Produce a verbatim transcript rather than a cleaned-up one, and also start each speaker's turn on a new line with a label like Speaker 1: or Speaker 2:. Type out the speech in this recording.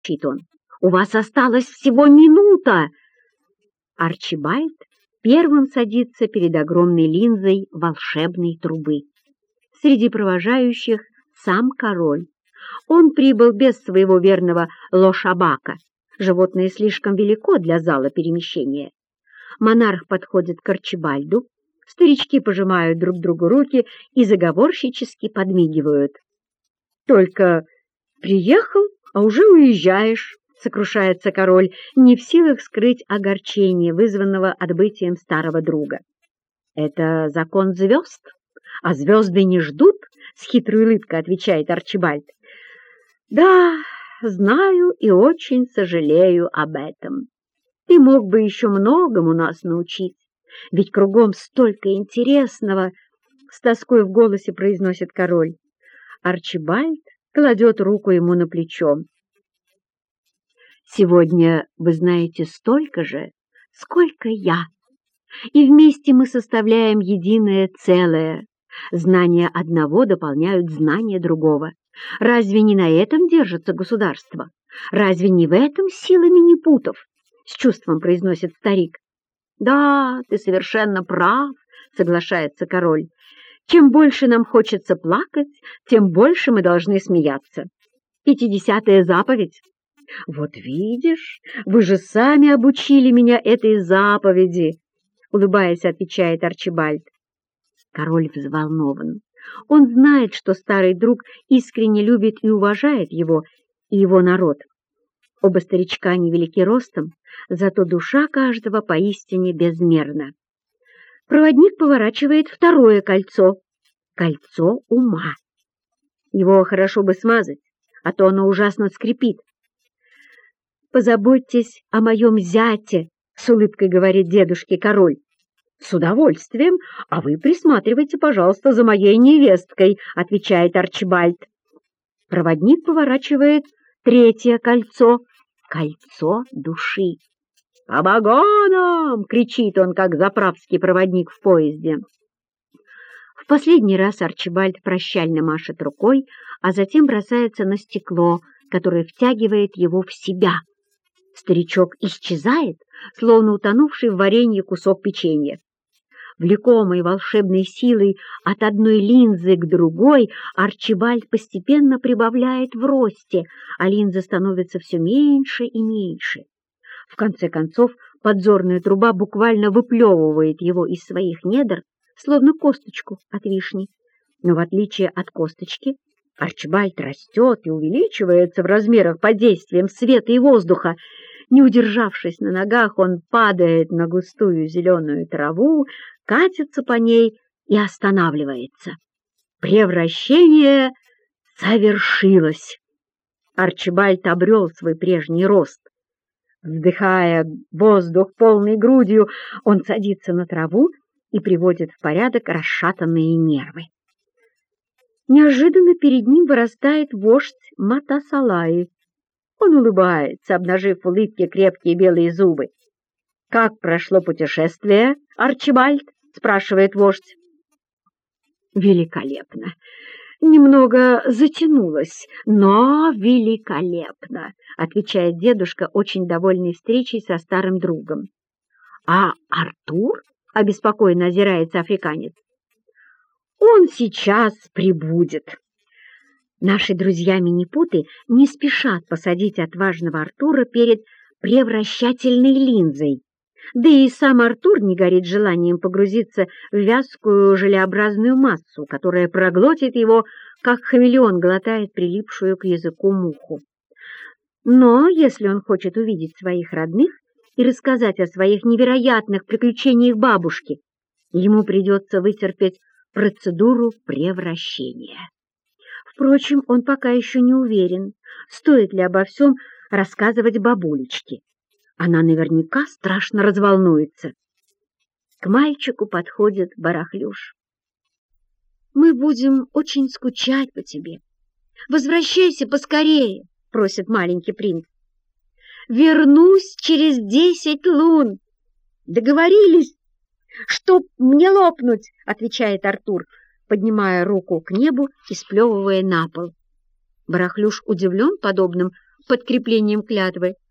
Speaker 1: кричит он. «У вас осталась всего минута!» Арчибальд первым садится перед огромной линзой волшебной трубы. Среди провожающих сам король. Он прибыл без своего верного лошабака. Животное слишком велико для зала перемещения. Монарх подходит к Арчибальду. Старички пожимают друг другу руки и заговорщически подмигивают. «Только приехал, а уже уезжаешь», — сокрушается король, не в силах скрыть огорчение, вызванного отбытием старого друга. «Это закон звезд, а звезды не ждут», — с хитрой улыбкой отвечает Арчибальд. «Да, знаю и очень сожалею об этом. Ты мог бы еще многому нас научить, ведь кругом столько интересного», — с тоской в голосе произносит король. Арчибальд кладет руку ему на плечо. «Сегодня вы знаете столько же, сколько я, и вместе мы составляем единое целое. Знания одного дополняют знания другого. Разве не на этом держится государство? Разве не в этом сила минипутов?» — с чувством произносит старик. «Да, ты совершенно прав», — соглашается король. «Чем больше нам хочется плакать, тем больше мы должны смеяться. Пятидесятая заповедь. Вот видишь, вы же сами обучили меня этой заповеди», — улыбаясь, отвечает Арчибальд. Король взволнован. Он знает, что старый друг искренне любит и уважает его и его народ. Оба старичка невелики ростом, зато душа каждого поистине безмерна. Проводник поворачивает второе кольцо — кольцо ума. Его хорошо бы смазать, а то оно ужасно скрипит. «Позаботьтесь о моем зяте», — с улыбкой говорит дедушке король. «С удовольствием, а вы присматривайте, пожалуйста, за моей невесткой», — отвечает Арчибальд. Проводник поворачивает третье кольцо — кольцо души. «По вагонам!» — кричит он, как заправский проводник в поезде. В последний раз Арчибальд прощально машет рукой, а затем бросается на стекло, которое втягивает его в себя. Старичок исчезает, словно утонувший в варенье кусок печенья. Влекомый волшебной силой от одной линзы к другой, Арчибальд постепенно прибавляет в росте, а линза становится все меньше и меньше. В конце концов, подзорная труба буквально выплевывает его из своих недр, словно косточку от вишни. Но в отличие от косточки, Арчибальд растет и увеличивается в размерах под действием света и воздуха. Не удержавшись на ногах, он падает на густую зеленую траву, катится по ней и останавливается. Превращение совершилось. Арчибальд обрел свой прежний рост. Вдыхая воздух полной грудью, он садится на траву и приводит в порядок расшатанные нервы. Неожиданно перед ним вырастает вождь Матасалаи. Он улыбается, обнажив в улыбке крепкие белые зубы. «Как прошло путешествие, Арчибальд?» — спрашивает вождь. «Великолепно. Немного затянулось, но великолепно», — отвечает дедушка, очень довольный встречей со старым другом. «А Артур?» — обеспокоенно озирается африканец. «Он сейчас прибудет». Наши друзья-минипуты не спешат посадить отважного Артура перед превращательной линзой. Да и сам Артур не горит желанием погрузиться в вязкую желеобразную массу, которая проглотит его, как хамелеон глотает прилипшую к языку муху. Но если он хочет увидеть своих родных и рассказать о своих невероятных приключениях бабушки, ему придется вытерпеть процедуру превращения. Впрочем, он пока еще не уверен, стоит ли обо всем рассказывать бабулечке. Она наверняка страшно разволнуется. К мальчику подходит Барахлюш. «Мы будем очень скучать по тебе. Возвращайся поскорее», — просит маленький принц. «Вернусь через десять лун». «Договорились, чтоб мне лопнуть», — отвечает Артур, поднимая руку к небу и сплевывая на пол. Барахлюш удивлен подобным подкреплением клятвы.